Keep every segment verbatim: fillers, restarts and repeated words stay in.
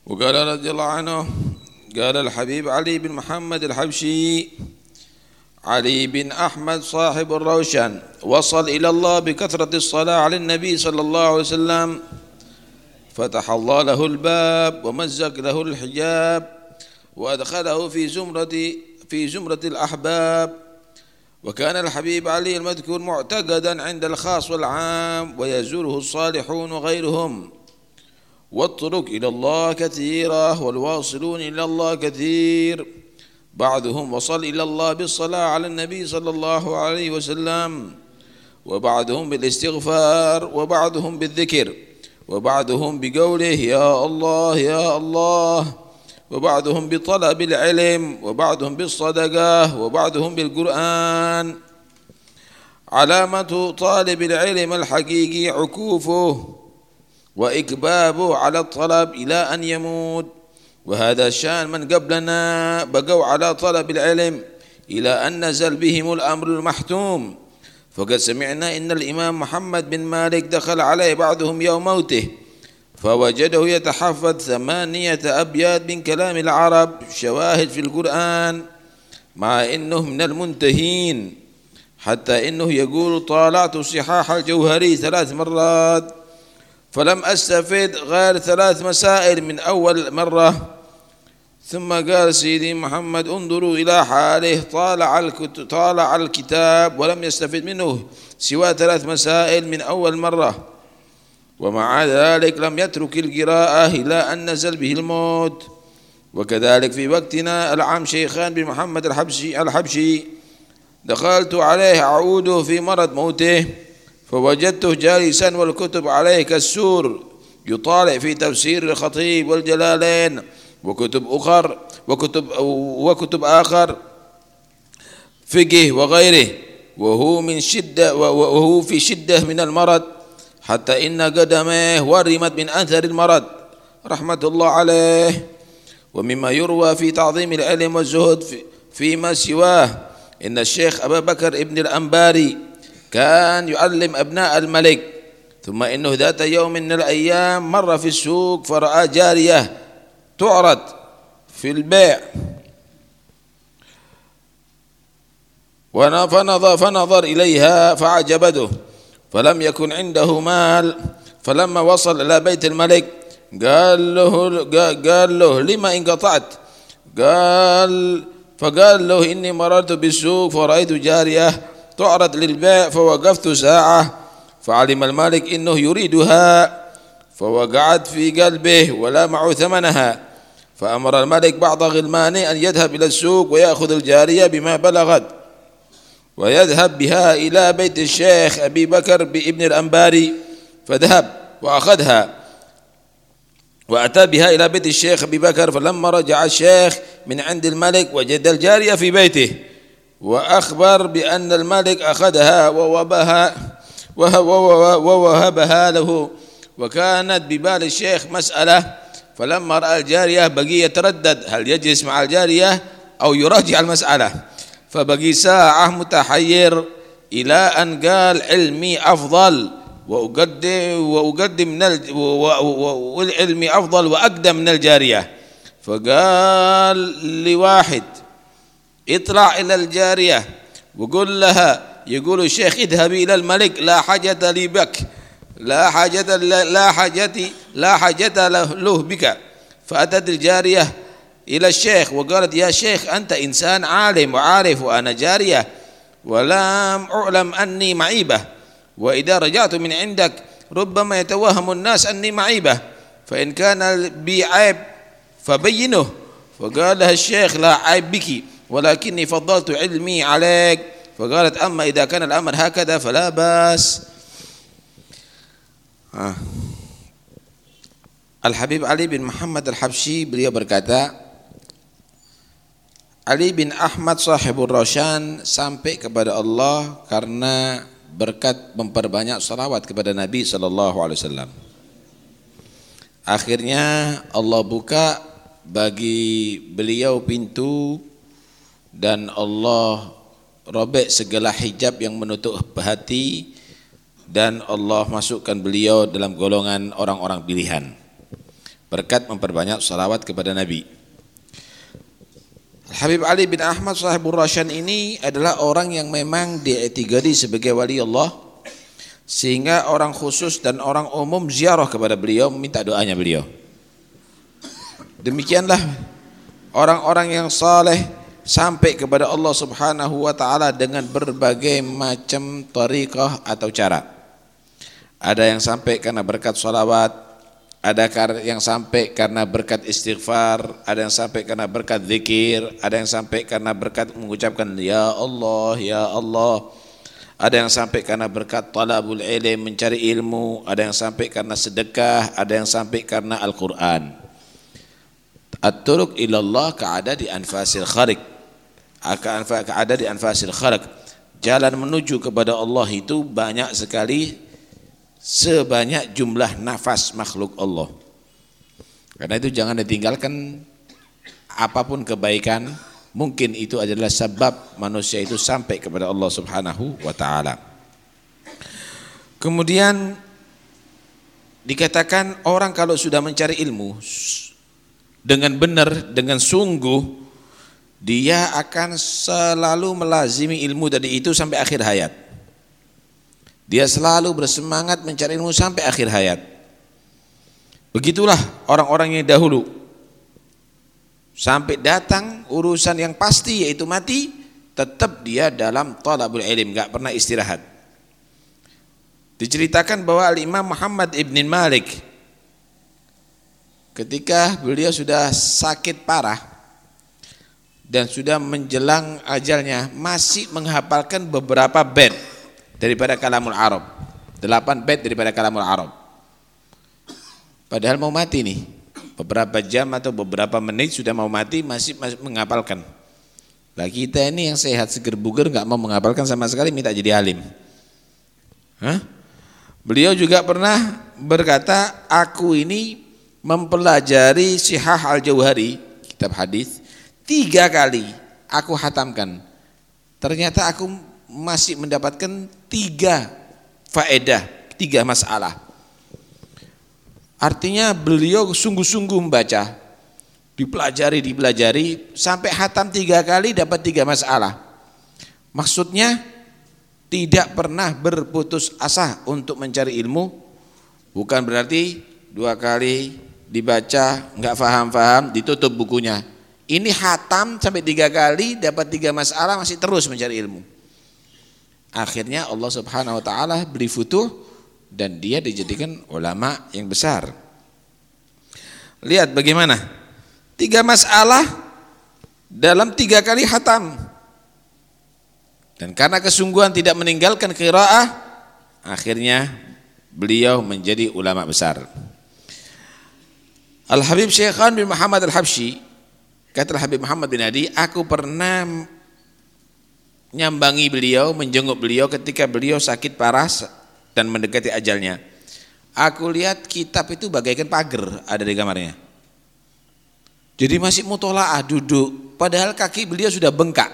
وقال رضي الله عنه قال الحبيب علي بن محمد الحبشي علي بن أحمد صاحب الروشن وصل إلى الله بكثرة الصلاة على النبي صلى الله عليه وسلم، فتح الله له الباب ومزق له الحجاب وأدخله في زمرة في زمرة الأحباب. وكان الحبيب علي المذكور معتقدا عند الخاص والعام، ويزوره الصالحون وغيرهم، والطرق إلى الله كثيرة والواصلون إلى الله كثير. بعضهم وصل إلى الله بالصلاة على النبي صلى الله عليه وسلم، وبعضهم بالاستغفار، وبعضهم بالذكر، وبعضهم بقوله يا الله يا الله، وبعضهم بطلب العلم، وبعضهم بالصدقة، وبعضهم بالقرآن. علامة طالب العلم الحقيقي عكوفه وإكبابه على الطلب إلى أن يموت، وهذا شأن من قبلنا بقوا على طلب العلم إلى أن نزل بهم الأمر المحتوم. فقد سمعنا إن الإمام محمد بن مالك دخل عليه بعضهم يوم موته فوجده يتحفظ ثمانية أبيات من كلام العرب شواهد في القرآن، مع إنه من المنتهين، حتى إنه يقول طالعت صحاح الجوهري ثلاث مرات فلم أستفد غير ثلاث مسائل من أول مرة. ثم قال سيدي محمد انظروا إلى حاله، طالع طالع الكتاب ولم يستفد منه سوى ثلاث مسائل من أول مرة، ومع ذلك لم يترك القراءة إلى أن نزل به الموت. وكذلك في وقتنا العام شيخان بن محمد الحبشي الحبشي دخلت عليه أعوده في مرض موته فوجدته جالسا والكتب عليه كالسور يطالع في تفسير الخطيب والجلالين وكتب أخر وكتب وكتب آخر فقه وغيره، وهو من شدة وهو في شدة من المرض، حتى إن قدميه ورمت من أثر المرض رحمة الله عليه. ومما يروى في تعظيم العلم والزهد فيما سواه إن الشيخ أبا بكر ابن الأنباري كان يعلم أبناء الملك، ثم إنه ذات يوم من الأيام مر في السوق فرأى جارية تعرض في البيع فنظر, فنظر إليها فعجبته، فلم يكن عنده مال. فلما وصل إلى بيت الملك قال له قال له لما انقطعت؟ قال فقال له إني مررت بالسوق فرأيت جارية تعرض للبيع فوقفت ساعة، فعلم المالك إنه يريدها فوقعت في قلبه ولا معه ثمنها، فأمر الملك بعض غلمانه أن يذهب إلى السوق ويأخذ الجارية بما بلغت ويذهب بها إلى بيت الشيخ أبي بكر بابن الأنباري، فذهب وأخذها وأتى بها إلى بيت الشيخ أبي بكر. فلما رجع الشيخ من عند الملك وجد الجارية في بيته، وأخبر بأن الملك أخذها ووهبها ووهبها له، وكانت ببال الشيخ مسألة. فلما رأى الجارية بقي يتردد هل يجلس مع الجارية أو يراجع المسألة، فبقي ساعة متحير إلى أن قال علمي أفضل وأقدم وأقدم من والعلمي أفضل وأقدم من الجارية. فقال لواحد اطلع إلى الجارية وقل لها، يقول الشيخ اذهبي إلى الملك لا حاجة لي بك، لا حاجة لا حاجتي لا حاجة له بك. فأتت الجارية إلى الشيخ وقالت يا شيخ أنت إنسان عالم وعارف وأنا جارية ولم أعلم أني معيبة، وإذا رجعت من عندك ربما يتوهم الناس أني معيبة، فإن كان بي عيب فبينه. فقال لها الشيخ لا عيب بك ولكني فضلت علمي عليك. فقالت أما إذا كان الأمر هكذا فلا بأس. آه. Al-Habib Ali bin Muhammad Al-Habsyi beliau berkata, Ali bin Ahmad sahibur Roshan sampai kepada Allah karena berkat memperbanyak salawat kepada Nabi sallallahu alaihi wasallam. Akhirnya Allah buka bagi beliau pintu dan Allah robek segala hijab yang menutup hati dan Allah masukkan beliau dalam golongan orang-orang pilihan. berkat memperbanyak salawat kepada Nabi. Habib Ali bin Ahmad Sahibur Rasyan ini adalah orang yang memang diiktikadi sebagai wali Allah, sehingga orang khusus dan orang umum ziarah kepada beliau, minta doanya beliau. Demikianlah orang-orang yang saleh sampai kepada Allah Subhanahu wa taala dengan berbagai macam tariqah atau cara. Ada yang sampai karena berkat salawat, ada yang sampai karena berkat istighfar, ada yang sampai karena berkat zikir, ada yang sampai karena berkat mengucapkan ya Allah, ya Allah. Ada yang sampai karena berkat talabul ilm, mencari ilmu, ada yang sampai karena sedekah, ada yang sampai karena Al-Qur'an. At-turuq ilallah ka'ada di anfasil kharik. Ka'ada di anfasil kharik. Jalan menuju kepada Allah itu banyak sekali, sebanyak jumlah nafas makhluk Allah. Karena itu jangan ditinggalkan apapun kebaikan, mungkin itu adalah sebab manusia itu sampai kepada Allah Subhanahu wa taala. Kemudian dikatakan orang kalau sudah mencari ilmu dengan benar, dengan sungguh, dia akan selalu melazimi ilmu tadi itu sampai akhir hayat. Dia selalu bersemangat mencari ilmu sampai akhir hayat. Begitulah orang-orang yang dahulu. Sampai datang urusan yang pasti yaitu mati, tetap dia dalam talabul ilm, enggak pernah istirahat. Diceritakan bahwa Al-Imam Muhammad ibn Malik ketika beliau sudah sakit parah dan sudah menjelang ajalnya, masih menghafalkan beberapa bait daripada kalamul Arab, delapan bait daripada kalamul Arab. Padahal mau mati nih, beberapa jam atau beberapa menit sudah mau mati, masih, masih menghafalkan. Lah kita ini yang sehat seger buger nggak mau menghafalkan sama sekali, minta jadi alim. Hah? Beliau juga pernah berkata, aku ini mempelajari Sihah Al-Jauhari, kitab hadis, tiga kali aku hatamkan. Ternyata aku masih mendapatkan tiga faedah, tiga masalah. Artinya beliau sungguh-sungguh membaca, dipelajari, dipelajari, sampai hatam tiga kali dapat tiga masalah. Maksudnya tidak pernah berputus asa untuk mencari ilmu, bukan berarti dua kali dibaca, nggak paham-paham, ditutup bukunya. Ini hatam sampai tiga kali dapat tiga masalah, masih terus mencari ilmu. Akhirnya Allah Subhanahu wa taala beri futuh dan dia dijadikan ulama yang besar. Lihat bagaimana tiga masalah dalam tiga kali hatam. Dan karena kesungguhan tidak meninggalkan qiraah, akhirnya beliau menjadi ulama besar. Al-Habib Syekhan bin Muhammad Al-Habsyi, kata Al-Habib Muhammad bin Hadi, aku pernah nyambangi beliau, menjenguk beliau ketika beliau sakit parah dan mendekati ajalnya. Aku lihat kitab itu bagaikan pagar ada di kamarnya. Jadi masih mutolaah duduk, padahal kaki beliau sudah bengkak.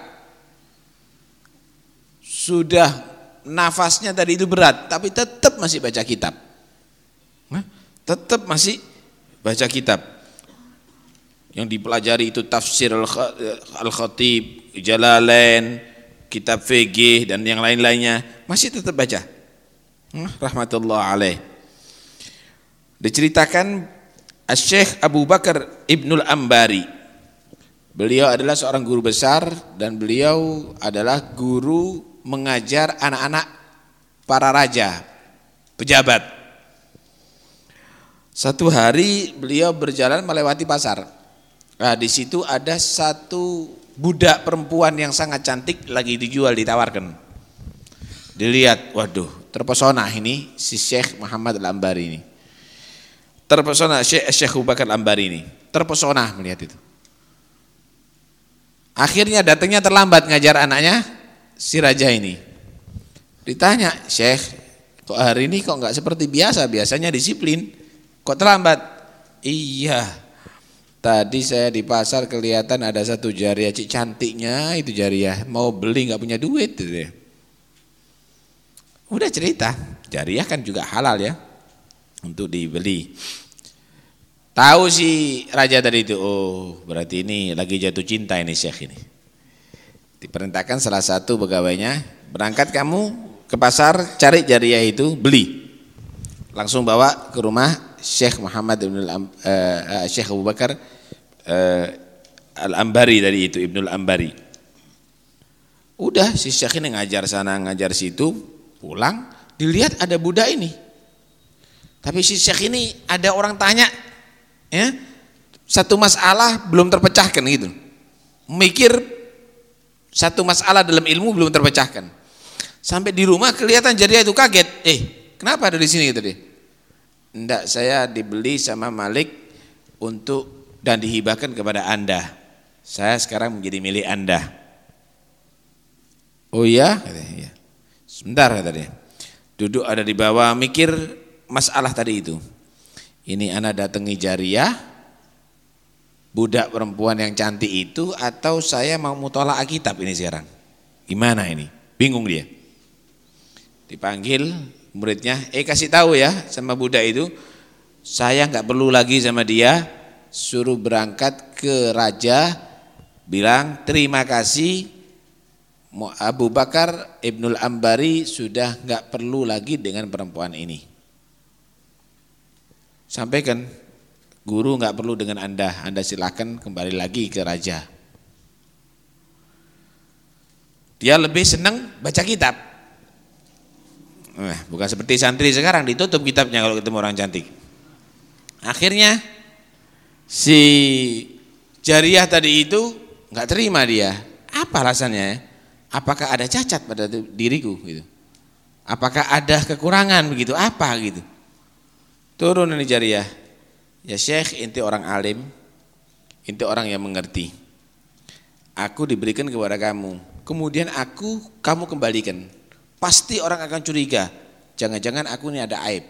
Sudah nafasnya tadi itu berat, tapi tetap masih baca kitab. Nah, tetap masih baca kitab. Yang dipelajari itu tafsir Al-Khatib, Jalalain, kitab Fiqih dan yang lain-lainnya, masih tetap baca. Rahmatullah alaih. Diceritakan Syekh Abu Bakar Ibnul Ambari, beliau adalah seorang guru besar dan beliau adalah guru mengajar anak-anak para raja, pejabat. Satu hari beliau berjalan melewati pasar. Nah, di situ ada satu budak perempuan yang sangat cantik lagi dijual, ditawarkan. Dilihat, waduh, terpesona ini si Syekh Muhammad Al-Ambari ini. Terpesona Syekh Syekh Abu Bakar Al-Ambari ini. Terpesona melihat itu. Akhirnya datangnya terlambat ngajar anaknya si raja ini. Ditanya, Syekh, kok hari ini kok enggak seperti biasa? Biasanya disiplin. Kok terlambat? Iya. Tadi saya di pasar kelihatan ada satu jariah, cik cantiknya itu jariah, mau beli nggak punya duit gitu ya. Udah cerita, jariah kan juga halal ya untuk dibeli. Tahu si raja tadi itu, oh berarti ini lagi jatuh cinta ini syekh ini. Diperintahkan salah satu pegawainya, berangkat kamu ke pasar cari jariyah itu, beli. Langsung bawa ke rumah Syekh Muhammad Ibn uh, Syekh Abu Bakar uh, Al-Ambari tadi itu, Ibnul Ambari. Udah si syekh ini ngajar sana ngajar situ, pulang dilihat ada budak ini. Tapi si syekh ini ada orang tanya, ya, satu masalah belum terpecahkan gitu. Mikir satu masalah dalam ilmu belum terpecahkan. Sampai di rumah kelihatan jariyah itu kaget. Eh, kenapa ada di sini gitu deh? Enggak, saya dibeli sama Malik untuk dan dihibahkan kepada Anda. Saya sekarang menjadi milik Anda. Oh iya? Iya. Sebentar kata dia. Duduk ada di bawah mikir masalah tadi itu. Ini anak datangi jariyah, budak perempuan yang cantik itu, atau saya mau mutola'ah kitab ini sekarang. Gimana ini? Bingung dia. Dipanggil muridnya, eh kasih tahu ya sama budak itu, saya nggak perlu lagi sama dia, suruh berangkat ke raja, bilang terima kasih Abu Bakar Ibnul Ambari sudah nggak perlu lagi dengan perempuan ini. Sampaikan, guru nggak perlu dengan anda, anda silakan kembali lagi ke raja. Dia lebih senang baca kitab. Nah, bukan seperti santri sekarang ditutup kitabnya kalau ketemu orang cantik. Akhirnya si jariyah tadi itu nggak terima dia. Apa alasannya? Apakah ada cacat pada diriku gitu? Apakah ada kekurangan begitu? Apa gitu? Turun ini jariyah. Ya Syekh, inti orang alim, inti orang yang mengerti. Aku diberikan kepada kamu, kemudian aku kamu kembalikan. Pasti orang akan curiga. Jangan-jangan aku ini ada aib.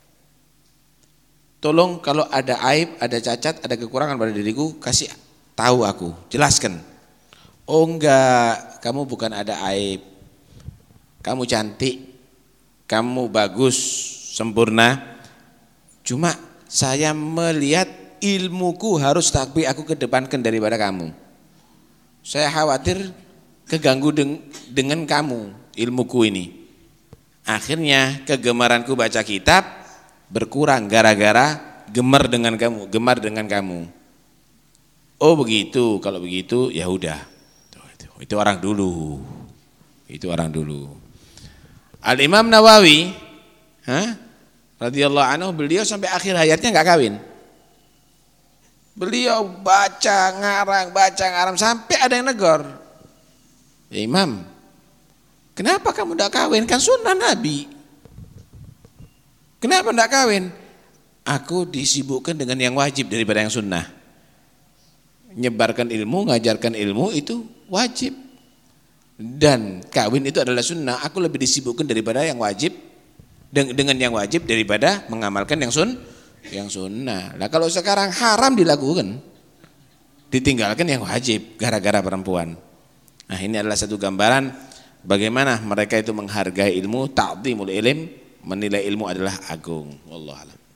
Tolong kalau ada aib, ada cacat, ada kekurangan pada diriku, kasih tahu aku, jelaskan. Oh enggak, kamu bukan ada aib. Kamu cantik, kamu bagus, sempurna. Cuma saya melihat ilmuku harus tapi aku kedepankan daripada kamu. Saya khawatir keganggu dengan kamu, ilmuku ini. Akhirnya kegemaranku baca kitab berkurang gara-gara gemar dengan kamu, gemar dengan kamu. Oh begitu, kalau begitu ya udah. Itu orang dulu. Itu orang dulu. Al-Imam Nawawi, ha? Radhiyallahu anhu, beliau sampai akhir hayatnya enggak kawin. Beliau baca ngarang, baca ngarang sampai ada yang negor. Ya Imam, kenapa kamu enggak kawin? Kan sunnah Nabi. Kenapa enggak kawin? Aku disibukkan dengan yang wajib daripada yang sunnah. Nyebarkan ilmu, ngajarkan ilmu itu wajib. Dan kawin itu adalah sunnah. Aku lebih disibukkan daripada yang wajib, dengan yang wajib daripada mengamalkan yang sun, yang sunnah. Nah kalau sekarang haram dilakukan, ditinggalkan yang wajib gara-gara perempuan. Nah ini adalah satu gambaran bagaimana mereka itu menghargai ilmu, ta'zimul ilm, menilai ilmu adalah agung. Wallahu a'lam.